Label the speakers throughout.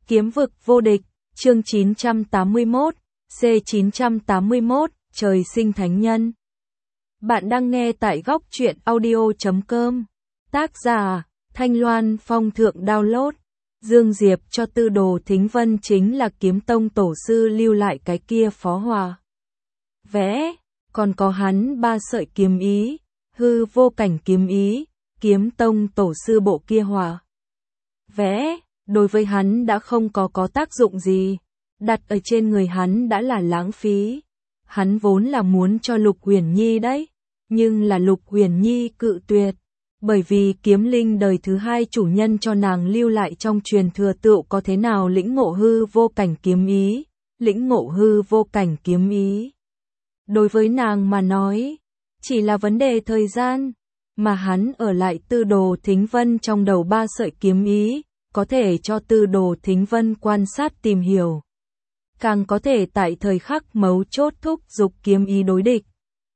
Speaker 1: Kiếm vực vô địch, chương 981, C981, trời sinh thánh nhân. Bạn đang nghe tại góc truyện audio.com. Tác giả, Thanh Loan Phong thượng download. Dương Diệp cho Tư Đồ Thính Vân chính là kiếm tông tổ sư lưu lại cái kia phó hòa vẽ, còn có hắn 3 sợi kiếm ý, hư vô cảnh kiếm ý, kiếm tông tổ sư bộ kia hòa vẽ, đối với hắn đã không có tác dụng gì, đặt ở trên người hắn đã là lãng phí. Hắn vốn là muốn cho Lục Uyển Nhi đấy, nhưng là Lục Uyển Nhi cự tuyệt, bởi vì kiếm linh đời thứ 2 chủ nhân cho nàng lưu lại trong truyền thừa tựu có thế nào lĩnh ngộ hư vô cảnh kiếm ý, lĩnh ngộ hư vô cảnh kiếm ý. Đối với nàng mà nói, chỉ là vấn đề thời gian, mà hắn ở lại Tư Đồ Thính Vân trong đầu 3 sợi kiếm ý, có thể cho Tư Đồ Thính Vân quan sát tìm hiểu. Càng có thể tại thời khắc mấu chốt thúc giục kiếm ý đối địch.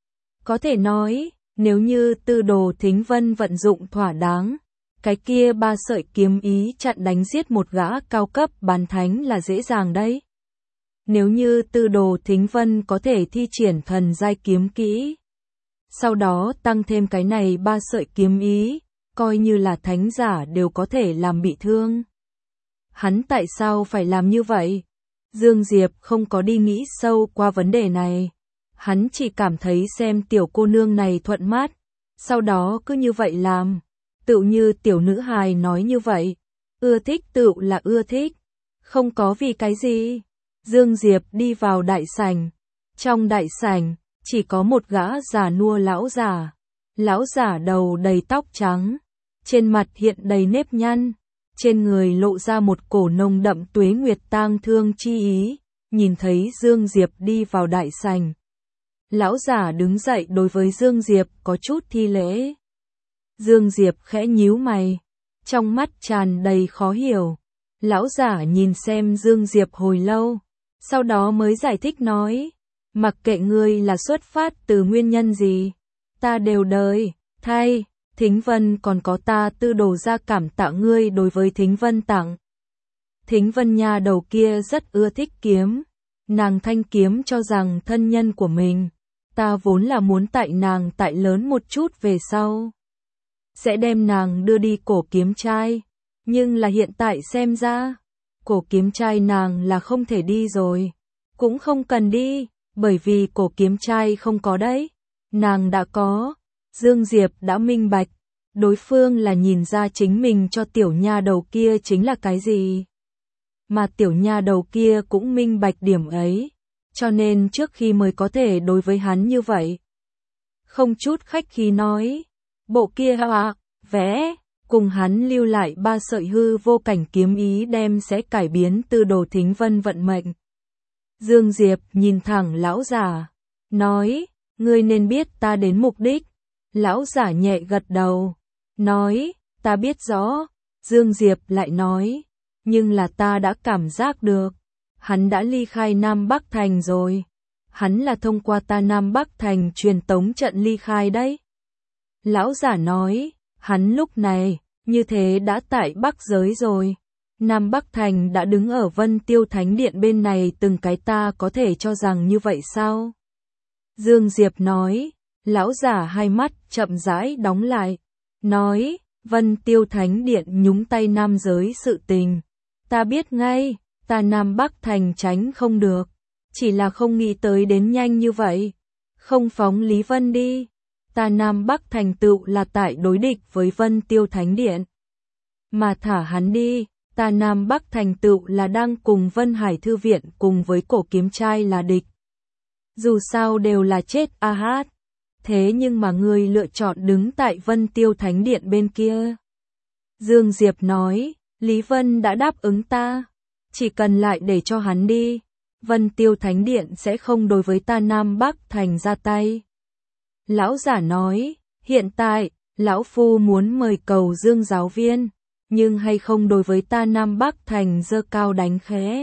Speaker 1: Có thể nói, nếu như Tư Đồ Thính Vân vận dụng thỏa đáng, cái kia 3 sợi kiếm ý chặn đánh giết một gã cao cấp bán thánh là dễ dàng đấy. Nếu như Tư Đồ Thính Vân có thể thi triển thần giai kiếm kỹ, sau đó tăng thêm cái này 3 sợi kiếm ý, coi như là thánh giả đều có thể làm bị thương. Hắn tại sao phải làm như vậy? Dương Diệp không có đi nghĩ sâu qua vấn đề này. Hắn chỉ cảm thấy xem tiểu cô nương này thuận mắt, sau đó cứ như vậy làm. Tựu như tiểu nữ hài nói như vậy, ưa thích tựu là ưa thích, không có vì cái gì. Dương Diệp đi vào đại sảnh. Trong đại sảnh, chỉ có một gã già nua lão giả. Lão giả đầu đầy tóc trắng, trên mặt hiện đầy nếp nhăn, trên người lộ ra một cổ nồng đậm tuế nguyệt tang thương chi ý. Nhìn thấy Dương Diệp đi vào đại sảnh, lão giả đứng dậy đối với Dương Diệp có chút thi lễ. Dương Diệp khẽ nhíu mày, trong mắt tràn đầy khó hiểu. Lão giả nhìn xem Dương Diệp hồi lâu, sau đó mới giải thích nói, mặc kệ ngươi là xuất phát từ nguyên nhân gì, ta đều đời thay Thính Vân còn có ta Tư Đồ ra cảm tạ ngươi đối với Thính Vân tặng. Thính Vân nha đầu kia rất ưa thích kiếm, nàng thanh kiếm cho rằng thân nhân của mình, ta vốn là muốn tại nàng tại lớn một chút về sau sẽ đem nàng đưa đi cổ kiếm trai, nhưng là hiện tại xem ra, cổ kiếm trai nàng là không thể đi rồi, cũng không cần đi, bởi vì cổ kiếm trai không có đấy, nàng đã có. Dương Diệp đã minh bạch, đối phương là nhìn ra chính mình cho tiểu nha đầu kia chính là cái gì. Mà tiểu nha đầu kia cũng minh bạch điểm ấy, cho nên trước khi mới có thể đối với hắn như vậy. Không chút khách khí nói, bộ kia vẽ, cùng hắn lưu lại 3 sợi hư vô cảnh kiếm ý đem sẽ cải biến Tư Đồ Thính Vân vận mệnh. Dương Diệp nhìn thẳng lão giả, nói, ngươi nên biết ta đến mục đích. Lão giả nhẹ gật đầu, nói, ta biết rõ. Dương Diệp lại nói, nhưng là ta đã cảm giác được, hắn đã ly khai Nam Bắc Thành rồi. Hắn là thông qua ta Nam Bắc Thành truyền tống trận ly khai đấy. Lão giả nói, hắn lúc này, như thế đã tại Bắc giới rồi. Nam Bắc Thành đã đứng ở Vân Tiêu Thánh Điện bên này, từng cái ta có thể cho rằng như vậy sao? Dương Diệp nói, lão giả hai mắt chậm rãi đóng lại, nói, Vân Tiêu Thánh Điện nhúng tay nam giới sự tình. Ta biết ngay, ta Nam Bắc Thành tránh không được, chỉ là không nghĩ tới đến nhanh như vậy. Không phóng Lý Vân đi, ta Nam Bắc Thành tựu là tại đối địch với Vân Tiêu Thánh Điện. Mà thả hắn đi, ta Nam Bắc Thành tựu là đang cùng Vân Hải Thư Viện cùng với cổ kiếm trai là địch. Dù sao đều là chết hát. Thế nhưng mà ngươi lựa chọn đứng tại Vân Tiêu Thánh Điện bên kia. Dương Diệp nói, Lý Vân đã đáp ứng ta, chỉ cần lại để cho hắn đi, Vân Tiêu Thánh Điện sẽ không đối với ta Nam Bắc Thành ra tay. Lão giả nói, hiện tại, lão phu muốn mời cầu Dương giáo viên, nhưng hay không đối với ta Nam Bắc Thành giơ cao đánh khẽ.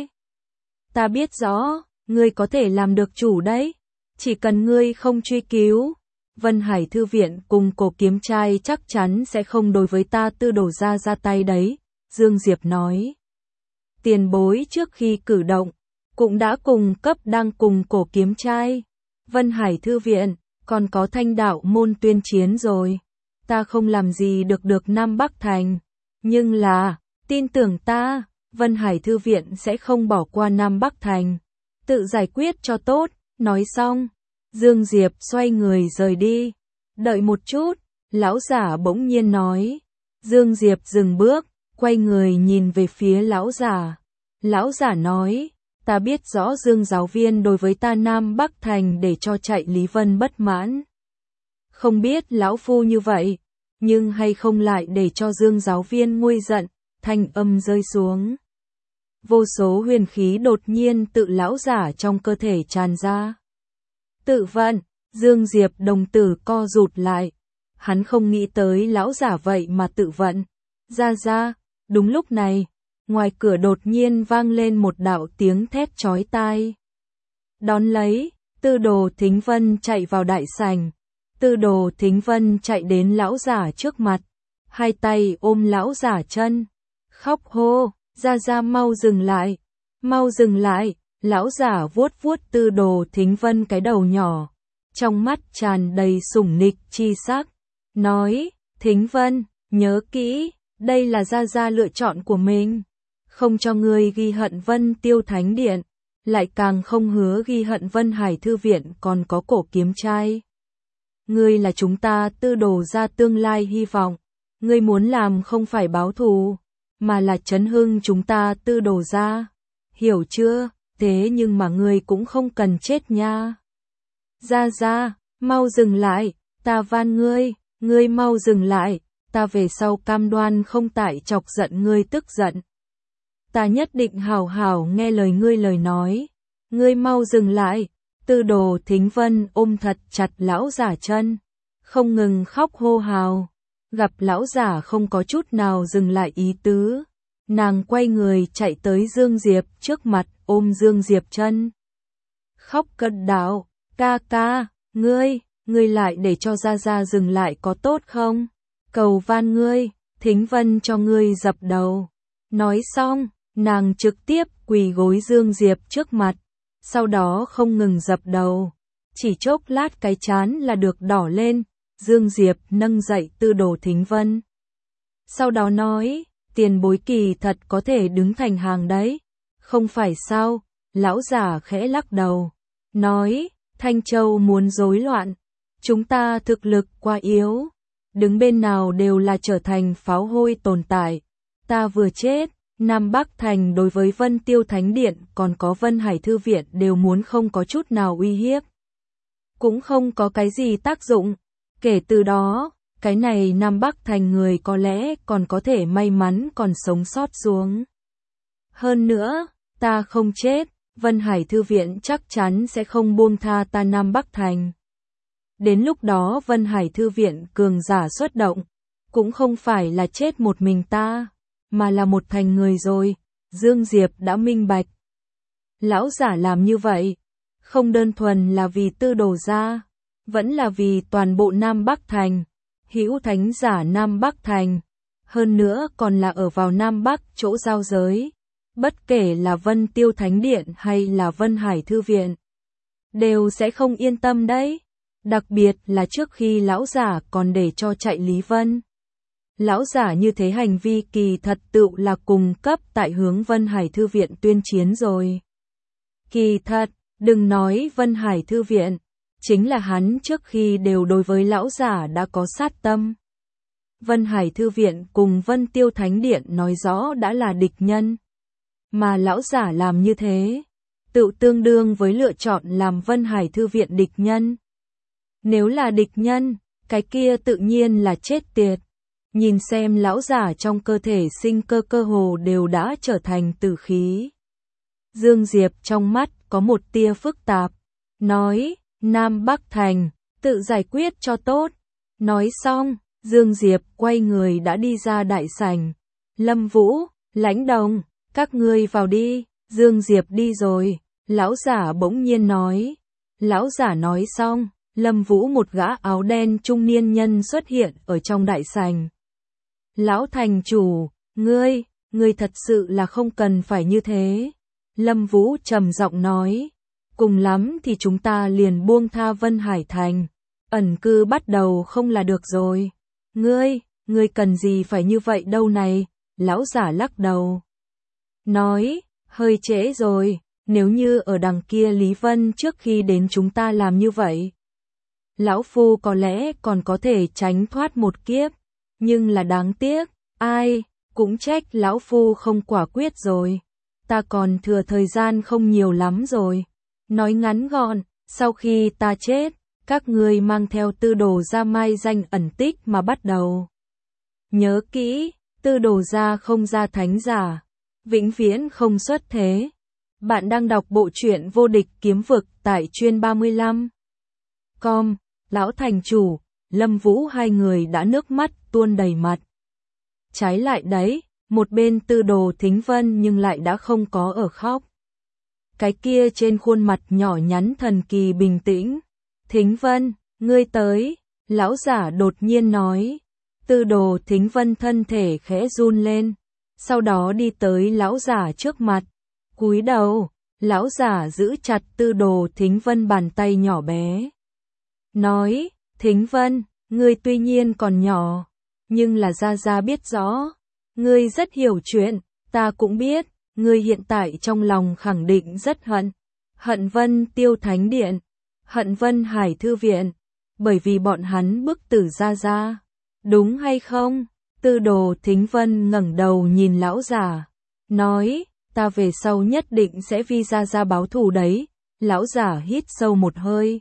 Speaker 1: Ta biết rõ, ngươi có thể làm được chủ đấy, chỉ cần ngươi không truy cứu. Vân Hải Thư Viện cùng cổ kiếm trai chắc chắn sẽ không đối với ta Tư Đồ ra tay đấy, Dương Diệp nói. tiền bối trước khi cử động, cũng đã cùng cấp đang cùng cổ kiếm trai, Vân Hải Thư Viện, còn có Thanh Đạo môn tuyên chiến rồi. Ta không làm gì được Nam Bắc Thành, nhưng là, tin tưởng ta, Vân Hải Thư Viện sẽ không bỏ qua Nam Bắc Thành. Tự giải quyết cho tốt, nói xong, Dương Diệp xoay người rời đi. Đợi một chút, lão giả bỗng nhiên nói. Dương Diệp dừng bước, quay người nhìn về phía lão giả. Lão giả nói, ta biết rõ Dương giáo viên đối với ta Nam Bắc Thành để cho chạy Lý Vân bất mãn. Không biết lão phu như vậy, nhưng hay không lại để cho Dương giáo viên nguôi giận, thanh âm rơi xuống. Vô số huyền khí đột nhiên tự lão giả trong cơ thể tràn ra. Tự vận, Dương Diệp đồng tử co rụt lại. Hắn không nghĩ tới lão giả vậy mà tự vận. Ra, đúng lúc này, ngoài cửa đột nhiên vang lên một đạo tiếng thét chói tai. Đón lấy, Tư Đồ Thính Vân chạy vào đại sảnh. Tư Đồ Thính Vân chạy đến lão giả trước mặt, hai tay ôm lão giả chân, khóc hô, ra mau dừng lại, lão giả vuốt vuốt Tư Đồ Thính Vân cái đầu nhỏ, trong mắt tràn đầy sủng nịch chi sắc, nói, Thính Vân, nhớ kỹ, đây là gia lựa chọn của mình, không cho ngươi ghi hận Vân Tiêu Thánh Điện, lại càng không hứa ghi hận Vân Hải Thư Viện còn có cổ kiếm trai. Ngươi là chúng ta Tư Đồ gia tương lai hy vọng, ngươi muốn làm không phải báo thù, mà là chấn hưng chúng ta Tư Đồ gia, hiểu chưa? Thế nhưng mà ngươi cũng không cần chết nha. Ra, mau dừng lại, ta van ngươi mau dừng lại, ta về sau cam đoan không tại chọc giận ngươi tức giận. Ta nhất định hảo hảo nghe lời ngươi lời nói, ngươi mau dừng lại. Tư Đồ Thính Vân ôm thật chặt lão giả chân, không ngừng khóc hô hào, gặp lão giả không có chút nào dừng lại ý tứ, nàng quay người chạy tới Dương Diệp trước mặt ôm Dương Diệp chân. Khóc cất đạo, ca, ngươi lại để cho Gia dừng lại có tốt không? Cầu van ngươi, Thính Vân cho ngươi dập đầu. Nói xong, nàng trực tiếp quỳ gối Dương Diệp trước mặt. Sau đó không ngừng dập đầu, chỉ chốc lát cái trán là được đỏ lên, Dương Diệp nâng dậy Tư Đồ Thính Vân. Sau đó nói, tiền bối kỳ thật có thể đứng thành hàng đấy, không phải sao, lão giả khẽ lắc đầu, nói, Thanh Châu muốn rối loạn, chúng ta thực lực quá yếu, đứng bên nào đều là trở thành pháo hôi tồn tại, ta vừa chết. Nam Bắc Thành đối với Vân Tiêu Thánh Điện còn có Vân Hải Thư Viện đều muốn không có chút nào uy hiếp. Cũng không có cái gì tác dụng. Kể từ đó, cái này Nam Bắc Thành người có lẽ còn có thể may mắn còn sống sót xuống. Hơn nữa, ta không chết, Vân Hải Thư Viện chắc chắn sẽ không buông tha ta Nam Bắc Thành. Đến lúc đó Vân Hải Thư Viện cường giả xuất động, cũng không phải là chết một mình ta, mà là một thành người rồi, Dương Diệp đã minh bạch. Lão giả làm như vậy, không đơn thuần là vì Tư Đồ gia, vẫn là vì toàn bộ Nam Bắc Thành, hữu thánh giả Nam Bắc Thành, hơn nữa còn là ở vào Nam Bắc chỗ giao giới, bất kể là Vân Tiêu Thánh Điện hay là Vân Hải Thư Viện, đều sẽ không yên tâm đấy, đặc biệt là trước khi lão giả còn để cho chạy Lý Vân. Lão giả như thế hành vi kỳ thật tựu là cùng cấp tại hướng Vân Hải Thư Viện tuyên chiến rồi. Kỳ thật, đừng nói Vân Hải Thư Viện, chính là hắn trước khi đều đối với lão giả đã có sát tâm. Vân Hải Thư Viện cùng Vân Tiêu Thánh Điện nói rõ đã là địch nhân. Mà lão giả làm như thế, tựu tương đương với lựa chọn làm Vân Hải Thư Viện địch nhân. Nếu là địch nhân, cái kia tự nhiên là chết tiệt. Nhìn xem lão giả trong cơ thể sinh cơ hồ đều đã trở thành tử khí. Dương Diệp trong mắt có một tia phức tạp, nói, Nam Bắc Thành, tự giải quyết cho tốt. Nói xong, Dương Diệp quay người đã đi ra đại sảnh. Lâm Vũ, Lãnh Đồng, các ngươi vào đi, Dương Diệp đi rồi, lão giả bỗng nhiên nói. Lão giả nói xong, Lâm Vũ một gã áo đen trung niên nhân xuất hiện ở trong đại sảnh. Lão thành chủ, ngươi, ngươi thật sự là không cần phải như thế. Lâm Vũ trầm giọng nói, cùng lắm thì chúng ta liền buông tha Vân Hải Thành, ẩn cư bắt đầu không là được rồi. Ngươi cần gì phải như vậy đâu này, lão giả lắc đầu. Nói, hơi trễ rồi, nếu như ở đằng kia Lý Vân trước khi đến chúng ta làm như vậy. Lão Phu có lẽ còn có thể tránh thoát một kiếp, nhưng là đáng tiếc, ai, cũng trách Lão Phu không quả quyết rồi. Ta còn thừa thời gian không nhiều lắm rồi. Nói ngắn gọn, sau khi ta chết, các ngươi mang theo Tư Đồ gia mai danh ẩn tích mà bắt đầu. Nhớ kỹ, Tư Đồ gia không ra thánh giả, vĩnh viễn không xuất thế. Bạn đang đọc bộ truyện Vô Địch Kiếm Vực tại Chuyên 35. Lão thành chủ, Lâm Vũ hai người đã nước mắt tuôn đầy mặt. Trái lại đấy, một bên Tư Đồ Thính Vân nhưng lại đã không có ở khóc. Cái kia trên khuôn mặt nhỏ nhắn thần kỳ bình tĩnh. Thính Vân, ngươi tới, lão giả đột nhiên nói. Tư Đồ Thính Vân thân thể khẽ run lên, sau đó đi tới lão giả trước mặt. Cúi đầu, lão giả giữ chặt Tư Đồ Thính Vân bàn tay nhỏ bé. Nói, Thính Vân, ngươi tuy nhiên còn nhỏ, nhưng là Gia biết rõ. Ngươi rất hiểu chuyện, ta cũng biết, ngươi hiện tại trong lòng khẳng định rất hận. Hận Vân Tiêu Thánh Điện, hận Vân Hải Thư Viện, bởi vì bọn hắn bức tử Gia. Đúng hay không? Tư Đồ Thính Vân ngẩng đầu nhìn lão giả, nói, ta về sau nhất định sẽ vì Gia báo thù đấy. Lão giả hít sâu một hơi.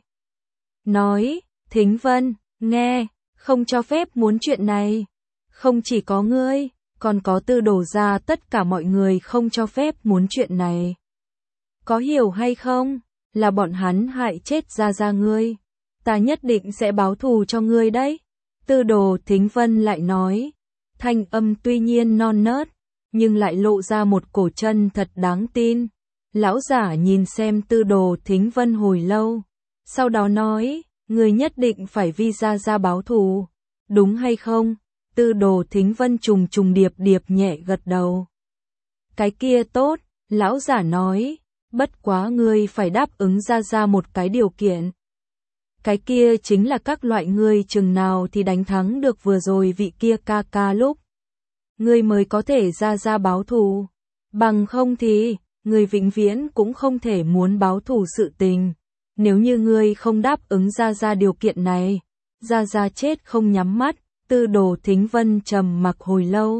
Speaker 1: Nói, Thính Vân, nghe, không cho phép muốn chuyện này. Không chỉ có ngươi, còn có Tư Đồ gia tất cả mọi người không cho phép muốn chuyện này. Có hiểu hay không? Là bọn hắn hại chết Gia ngươi. Ta nhất định sẽ báo thù cho ngươi đấy. Tư Đồ Thính Vân lại nói, thanh âm tuy nhiên non nớt, nhưng lại lộ ra một cổ chân thật đáng tin. Lão giả nhìn xem Tư Đồ Thính Vân hồi lâu, sau đó nói, ngươi nhất định phải vì Gia báo thù, đúng hay không? Tư Đồ Thính Vân trùng điệp nhẹ gật đầu. Cái kia tốt, lão giả nói, bất quá ngươi phải đáp ứng Gia một cái điều kiện. Cái kia chính là các loại ngươi chừng nào thì đánh thắng được vừa rồi vị kia ca lúc. Ngươi mới có thể Gia báo thù. Bằng không thì, ngươi vĩnh viễn cũng không thể muốn báo thù sự tình. Nếu như ngươi không đáp ứng Gia điều kiện này, Gia chết không nhắm mắt. Tư Đồ Thính Vân trầm mặc hồi lâu.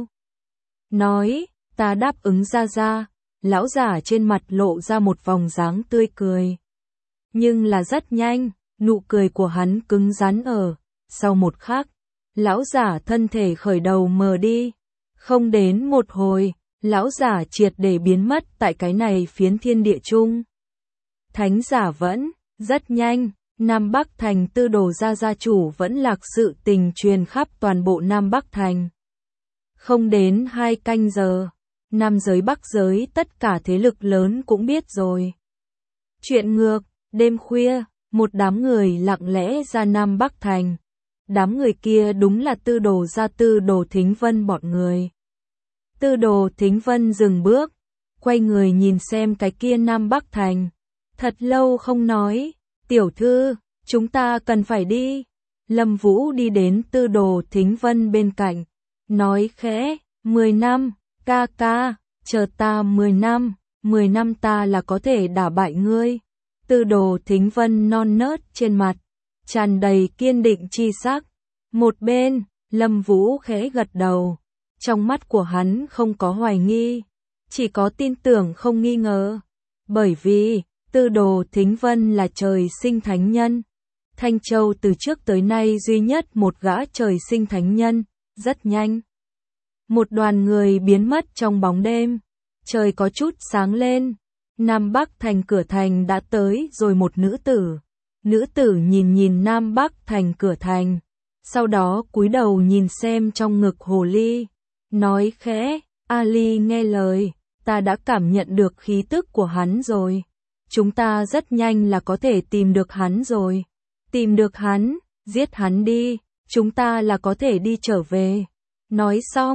Speaker 1: Nói, ta đáp ứng Gia. Lão giả trên mặt lộ ra một vòng dáng tươi cười. Nhưng là rất nhanh, nụ cười của hắn cứng rắn ở. Sau một khắc, lão giả thân thể khởi đầu mờ đi. Không đến một hồi, lão giả triệt để biến mất tại cái này phiến thiên địa chung. Thánh giả vẫn, rất nhanh. Nam Bắc Thành Tư Đồ gia chủ vẫn lạc sự tình truyền khắp toàn bộ Nam Bắc Thành. Không đến 2 canh giờ, Nam giới Bắc giới tất cả thế lực lớn cũng biết rồi. Chuyện ngược, đêm khuya, một đám người lặng lẽ ra Nam Bắc Thành. Đám người kia đúng là Tư Đồ gia Tư Đồ Thính Vân bọn người. Tư Đồ Thính Vân dừng bước, quay người nhìn xem cái kia Nam Bắc Thành. Thật lâu không nói. Tiểu thư, chúng ta cần phải đi. Lâm Vũ đi đến Tư Đồ Thính Vân bên cạnh, nói khẽ, 10 năm, ca, chờ ta 10 năm ta là có thể đả bại ngươi. Tư Đồ Thính Vân non nớt trên mặt, tràn đầy kiên định chi sắc. Một bên, Lâm Vũ khẽ gật đầu, trong mắt của hắn không có hoài nghi, chỉ có tin tưởng không nghi ngờ, bởi vì Tư Đồ Thính Vân là trời sinh thánh nhân. Thanh Châu từ trước tới nay duy nhất một gã trời sinh thánh nhân. Rất nhanh, một đoàn người biến mất trong bóng đêm. Trời có chút sáng lên. Nam Bắc Thành cửa thành đã tới rồi một nữ tử. Nữ tử nhìn Nam Bắc Thành cửa thành, sau đó cúi đầu nhìn xem trong ngực hồ ly, nói khẽ, Ali nghe lời, ta đã cảm nhận được khí tức của hắn rồi. Chúng ta rất nhanh là có thể tìm được hắn rồi. Tìm được hắn, giết hắn đi, chúng ta là có thể đi trở về. Nói xong,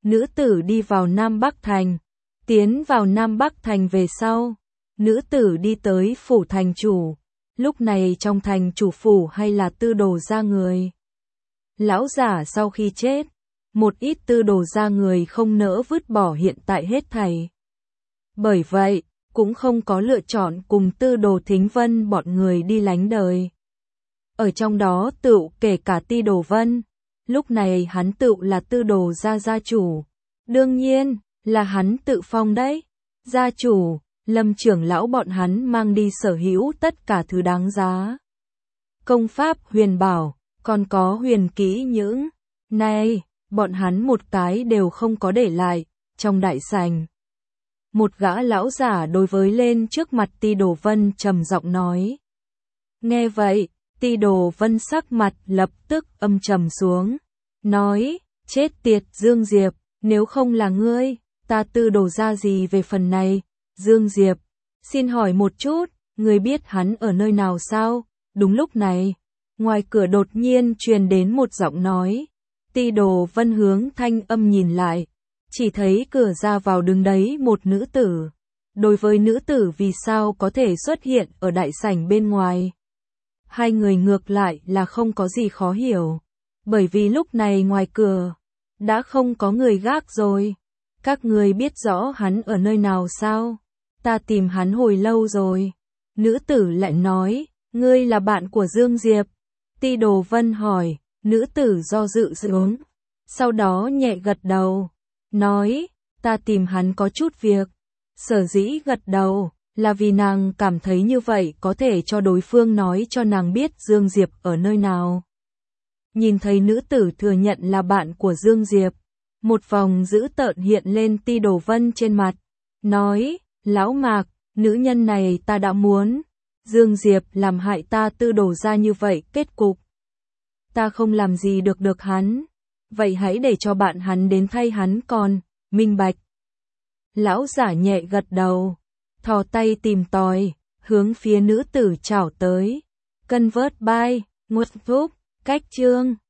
Speaker 1: nữ tử đi vào Nam Bắc Thành. Tiến vào Nam Bắc Thành về sau, nữ tử đi tới phủ thành chủ. Lúc này trong thành chủ phủ hay là tư đồ gia người. Lão giả sau khi chết, một ít tư đồ gia người không nỡ vứt bỏ hiện tại hết thảy. Bởi vậy, cũng không có lựa chọn cùng tư đồ Thính Vân bọn người đi lánh đời. Ở trong đó tựu kể cả Ti Đồ Vân, lúc này hắn tựu là tư đồ gia chủ. Đương nhiên, là hắn tự phong đấy. Gia chủ, Lâm trưởng lão bọn hắn mang đi sở hữu tất cả thứ đáng giá. Công pháp huyền bảo, còn có huyền kỹ những này, bọn hắn một cái đều không có để lại, trong đại sảnh. Một gã lão giả đối với lên trước mặt Ti Đồ Vân trầm giọng nói. Nghe vậy, Ti Đồ Vân sắc mặt lập tức âm trầm xuống, nói, chết tiệt Dương Diệp, nếu không là ngươi, ta tư đồ ra gì về phần này, Dương Diệp, xin hỏi một chút, ngươi biết hắn ở nơi nào sao? Đúng lúc này, ngoài cửa đột nhiên truyền đến một giọng nói, Ti Đồ Vân hướng thanh âm nhìn lại, chỉ thấy cửa ra vào đứng đấy một nữ tử. Đối với nữ tử vì sao có thể xuất hiện ở đại sảnh bên ngoài? Hai người ngược lại là không có gì khó hiểu, bởi vì lúc này ngoài cửa đã không có người gác rồi. Các người biết rõ hắn ở nơi nào sao? Ta tìm hắn hồi lâu rồi. Nữ tử lại nói, ngươi là bạn của Dương Diệp. Ti Đồ Vân hỏi, nữ tử do dự xuống, sau đó nhẹ gật đầu, nói, ta tìm hắn có chút việc. Sở dĩ gật đầu, là vì nàng cảm thấy như vậy có thể cho đối phương nói cho nàng biết Dương Diệp ở nơi nào. Nhìn thấy nữ tử thừa nhận là bạn của Dương Diệp, một vòng dữ tợn hiện lên Ti Đồ Vân trên mặt, nói, lão Mạc, nữ nhân này ta đã muốn, Dương Diệp làm hại ta tư đồ ra như vậy kết cục. Ta không làm gì được hắn, vậy hãy để cho bạn hắn đến thay hắn còn, minh bạch. Lão giả nhẹ gật đầu, thò tay tìm tòi, hướng phía nữ tử chảo tới. Convert by, nguồn thúc, cách chương.